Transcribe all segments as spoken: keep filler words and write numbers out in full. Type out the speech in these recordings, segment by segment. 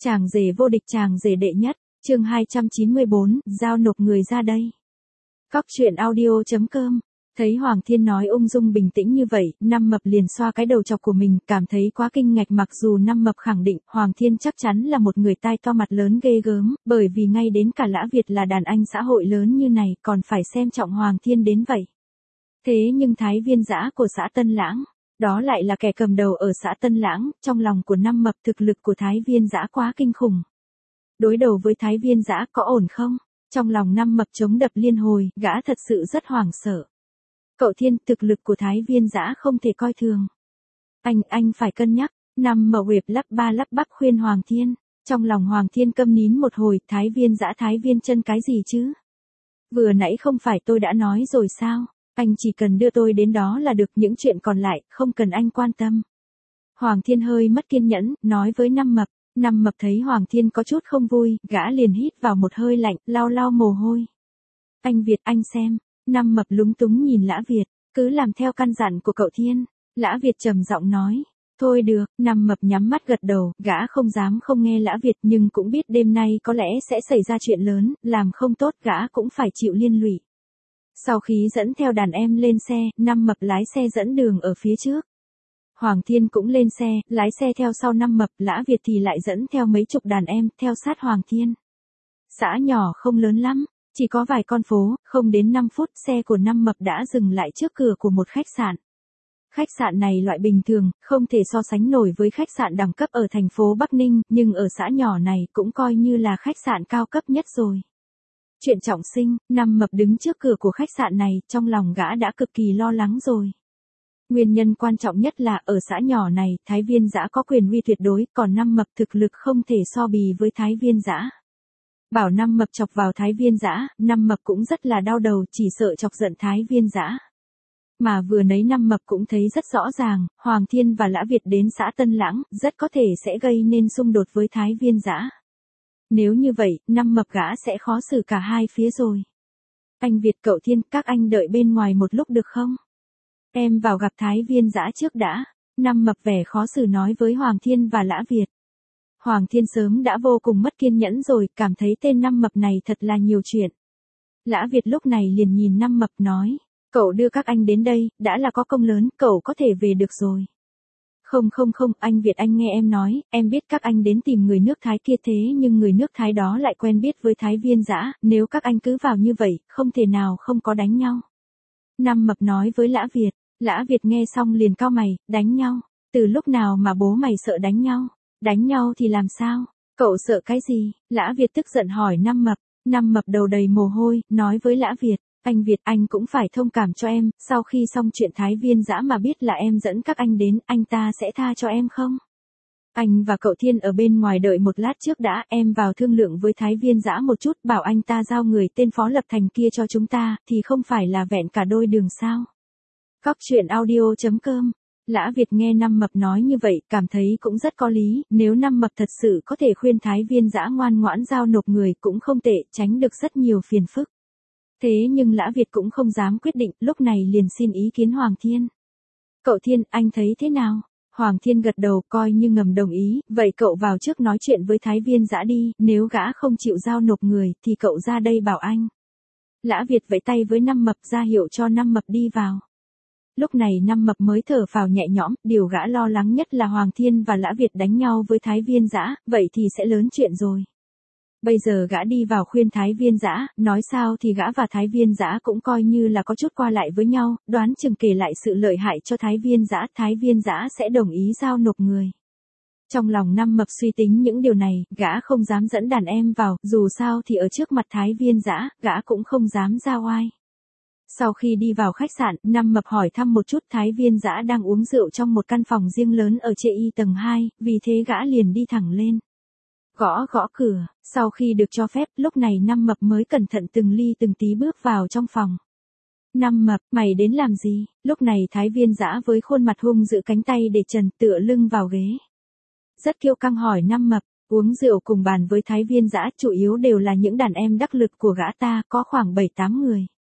Chàng rể vô địch chàng rể đệ nhất, chương hai trăm chín mươi bốn, giao nộp người ra đây. Cóc truyện audio chấm com. Thấy Hoàng Thiên nói ung dung bình tĩnh như vậy, Năm Mập liền xoa cái đầu chọc của mình, cảm thấy quá kinh ngạc. Mặc dù Năm Mập khẳng định Hoàng Thiên chắc chắn là một người tai to mặt lớn ghê gớm, bởi vì ngay đến cả Lã Việt là đàn anh xã hội lớn như này còn phải xem trọng Hoàng Thiên đến vậy. Thế nhưng Thái Viên Dã của xã Tân Lãng, đó lại là kẻ cầm đầu ở xã Tân Lãng. Trong lòng của Năm Mập, thực lực của Thái Viên Dã quá kinh khủng. Đối đầu với Thái Viên Dã có ổn không? Trong lòng Năm Mập chống đập liên hồi, gã thật sự rất hoảng sợ. Cậu Thiên, thực lực của Thái Viên Dã không thể coi thường. Anh, anh phải cân nhắc. Năm Mập Uyệp lắp ba lắp bắp khuyên Hoàng Thiên. Trong lòng Hoàng Thiên câm nín một hồi, Thái Viên Dã Thái Viên chân cái gì chứ? Vừa nãy không phải tôi đã nói rồi sao? Anh chỉ cần đưa tôi đến đó là được, những chuyện còn lại, không cần anh quan tâm. Hoàng Thiên hơi mất kiên nhẫn, nói với Năm Mập. Năm Mập thấy Hoàng Thiên có chút không vui, gã liền hít vào một hơi lạnh, lau lau mồ hôi. Anh Việt, anh xem. Năm Mập lúng túng nhìn Lã Việt, cứ làm theo căn dặn của cậu Thiên. Lã Việt trầm giọng nói. Thôi được, Năm Mập nhắm mắt gật đầu, gã không dám không nghe Lã Việt, nhưng cũng biết đêm nay có lẽ sẽ xảy ra chuyện lớn, làm không tốt gã cũng phải chịu liên lụy. Sau khi dẫn theo đàn em lên xe, Năm Mập lái xe dẫn đường ở phía trước. Hoàng Thiên cũng lên xe, lái xe theo sau Năm Mập, Lã Việt thì lại dẫn theo mấy chục đàn em, theo sát Hoàng Thiên. Xã nhỏ không lớn lắm, chỉ có vài con phố, không đến năm phút xe của Năm Mập đã dừng lại trước cửa của một khách sạn. Khách sạn này loại bình thường, không thể so sánh nổi với khách sạn đẳng cấp ở thành phố Bắc Ninh, nhưng ở xã nhỏ này cũng coi như là khách sạn cao cấp nhất rồi. Chuyện trọng sinh, Năm Mập đứng trước cửa của khách sạn này, trong lòng gã đã cực kỳ lo lắng rồi. Nguyên nhân quan trọng nhất là ở xã nhỏ này, Thái Viên Dã có quyền uy tuyệt đối, còn Năm Mập thực lực không thể so bì với Thái Viên Dã. Bảo Năm Mập chọc vào Thái Viên Dã, Năm Mập cũng rất là đau đầu, chỉ sợ chọc giận Thái Viên Dã. Mà vừa nấy Năm Mập cũng thấy rất rõ ràng, Hoàng Thiên và Lã Việt đến xã Tân Lãng, rất có thể sẽ gây nên xung đột với Thái Viên Dã. Nếu như vậy, Năm Mập gã sẽ khó xử cả hai phía rồi. Anh Việt, cậu Thiên, các anh đợi bên ngoài một lúc được không? Em vào gặp Thái Viên Dã trước đã. Năm Mập vẻ khó xử nói với Hoàng Thiên và Lã Việt. Hoàng Thiên sớm đã vô cùng mất kiên nhẫn rồi, cảm thấy tên Năm Mập này thật là nhiều chuyện. Lã Việt lúc này liền nhìn Năm Mập nói. Cậu đưa các anh đến đây, đã là có công lớn, cậu có thể về được rồi. Không không không, anh Việt anh nghe em nói, em biết các anh đến tìm người nước Thái kia, thế nhưng người nước Thái đó lại quen biết với Thái Viên Dã, nếu các anh cứ vào như vậy, không thể nào không có đánh nhau. Năm Mập nói với Lã Việt. Lã Việt nghe xong liền cau mày, đánh nhau? Từ lúc nào mà bố mày sợ đánh nhau? Đánh nhau thì làm sao? Cậu sợ cái gì? Lã Việt tức giận hỏi Năm Mập. Năm Mập đầu đầy mồ hôi, nói với Lã Việt. Anh Việt, anh cũng phải thông cảm cho em, sau khi xong chuyện Thái Viên Dã mà biết là em dẫn các anh đến, anh ta sẽ tha cho em không? Anh và cậu Thiên ở bên ngoài đợi một lát trước đã, em vào thương lượng với Thái Viên Dã một chút, bảo anh ta giao người tên Phó Lập Thành kia cho chúng ta, thì không phải là vẹn cả đôi đường sao? Cóc truyện audio chấm com. Lã Việt nghe Năm Mập nói như vậy, cảm thấy cũng rất có lý, nếu Năm Mập thật sự có thể khuyên Thái Viên Dã ngoan ngoãn giao nộp người cũng không tệ, tránh được rất nhiều phiền phức. Thế nhưng Lã Việt cũng không dám quyết định, lúc này liền xin ý kiến Hoàng Thiên. Cậu Thiên, anh thấy thế nào? Hoàng Thiên gật đầu, coi như ngầm đồng ý, vậy cậu vào trước nói chuyện với Thái Viên Dã đi, nếu gã không chịu giao nộp người, thì cậu ra đây bảo anh. Lã Việt vẫy tay với Năm Mập ra hiệu cho Năm Mập đi vào. Lúc này Năm Mập mới thở phào nhẹ nhõm, điều gã lo lắng nhất là Hoàng Thiên và Lã Việt đánh nhau với Thái Viên Dã, vậy thì sẽ lớn chuyện rồi. Bây giờ gã đi vào khuyên Thái Viên Dã, nói sao thì gã và Thái Viên Dã cũng coi như là có chút qua lại với nhau, đoán chừng kể lại sự lợi hại cho Thái Viên Dã, Thái Viên Dã sẽ đồng ý giao nộp người. Trong lòng Năm Mập suy tính những điều này, gã không dám dẫn đàn em vào, dù sao thì ở trước mặt Thái Viên Dã, gã cũng không dám ra oai. Sau khi đi vào khách sạn, Năm Mập hỏi thăm một chút, Thái Viên Dã đang uống rượu trong một căn phòng riêng lớn ở Chê Y tầng hai, vì thế gã liền đi thẳng lên. Gõ gõ cửa, sau khi được cho phép, lúc này Năm Mập mới cẩn thận từng ly từng tí bước vào trong phòng. Năm Mập, mày đến làm gì? Lúc này Thái Viên Dã với khuôn mặt hung dữ cánh tay để trần tựa lưng vào ghế. Rất kiêu căng hỏi Năm Mập, uống rượu cùng bàn với Thái Viên Dã chủ yếu đều là những đàn em đắc lực của gã ta, có khoảng bảy tám người.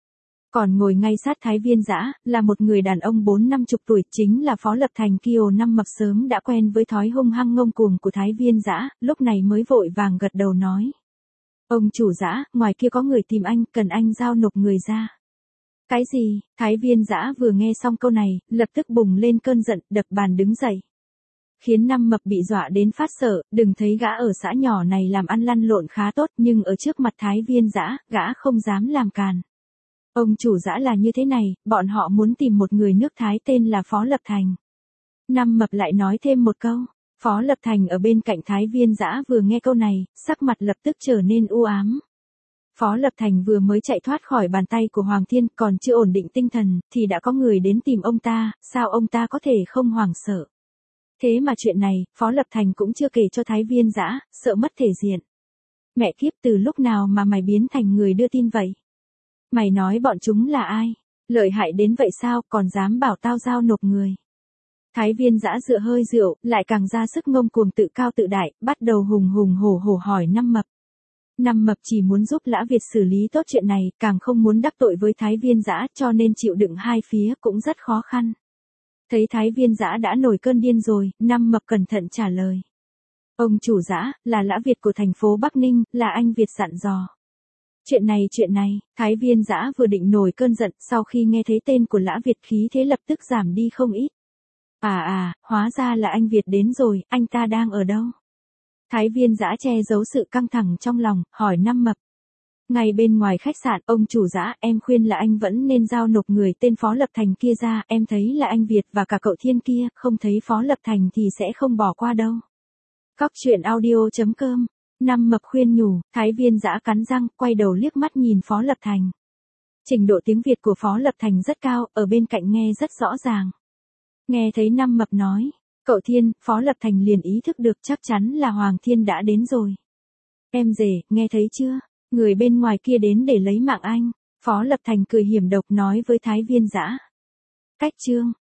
Còn ngồi ngay sát Thái Viên Dã, là một người đàn ông bốn năm chục tuổi, chính là Phó Lập Thành. Kiều Năm Mập sớm đã quen với thói hung hăng ngông cuồng của Thái Viên Dã, lúc này mới vội vàng gật đầu nói. Ông chủ Dã, ngoài kia có người tìm anh, cần anh giao nộp người ra. Cái gì? Thái Viên Dã vừa nghe xong câu này, lập tức bùng lên cơn giận, đập bàn đứng dậy. Khiến Năm Mập bị dọa đến phát sợ, đừng thấy gã ở xã nhỏ này làm ăn lăn lộn khá tốt, nhưng ở trước mặt Thái Viên Dã, gã không dám làm càn. Ông chủ Dã là như thế này, bọn họ muốn tìm một người nước Thái tên là Phó Lập Thành. Năm Mập lại nói thêm một câu. Phó Lập Thành ở bên cạnh Thái Viên Dã vừa nghe câu này, sắc mặt lập tức trở nên u ám. Phó Lập Thành vừa mới chạy thoát khỏi bàn tay của Hoàng Thiên, còn chưa ổn định tinh thần, thì đã có người đến tìm ông ta, sao ông ta có thể không hoảng sợ. Thế mà chuyện này, Phó Lập Thành cũng chưa kể cho Thái Viên Dã, sợ mất thể diện. Mẹ kiếp, từ lúc nào mà mày biến thành người đưa tin vậy? Mày nói bọn chúng là ai? Lợi hại đến vậy sao, còn dám bảo tao giao nộp người? Thái Viên Dã dựa hơi rượu, lại càng ra sức ngông cuồng tự cao tự đại, bắt đầu hùng hùng hổ hổ hỏi Năm Mập. Năm Mập chỉ muốn giúp Lã Việt xử lý tốt chuyện này, càng không muốn đắc tội với Thái Viên Dã, cho nên chịu đựng hai phía cũng rất khó khăn. Thấy Thái Viên Dã đã nổi cơn điên rồi, Năm Mập cẩn thận trả lời. Ông chủ Dã, là Lã Việt của thành phố Bắc Ninh, là anh Việt dặn dò. Chuyện này chuyện này, Thái Viên Dã vừa định nổi cơn giận, sau khi nghe thấy tên của Lã Việt khí thế lập tức giảm đi không ít. À à, hóa ra là anh Việt đến rồi, anh ta đang ở đâu? Thái Viên Dã che giấu sự căng thẳng trong lòng, hỏi Năm Mập. Ngay bên ngoài khách sạn, ông chủ Dã, em khuyên là anh vẫn nên giao nộp người tên Phó Lập Thành kia ra, em thấy là anh Việt và cả cậu Thiên kia, không thấy Phó Lập Thành thì sẽ không bỏ qua đâu. Cóc truyện audio chấm com. Năm Mập khuyên nhủ, Thái Viên Dã cắn răng, quay đầu liếc mắt nhìn Phó Lập Thành. Trình độ tiếng Việt của Phó Lập Thành rất cao, ở bên cạnh nghe rất rõ ràng. Nghe thấy Năm Mập nói, cậu Thiên, Phó Lập Thành liền ý thức được chắc chắn là Hoàng Thiên đã đến rồi. Em rể, nghe thấy chưa? Người bên ngoài kia đến để lấy mạng anh. Phó Lập Thành cười hiểm độc nói với Thái Viên Dã. Cách chương.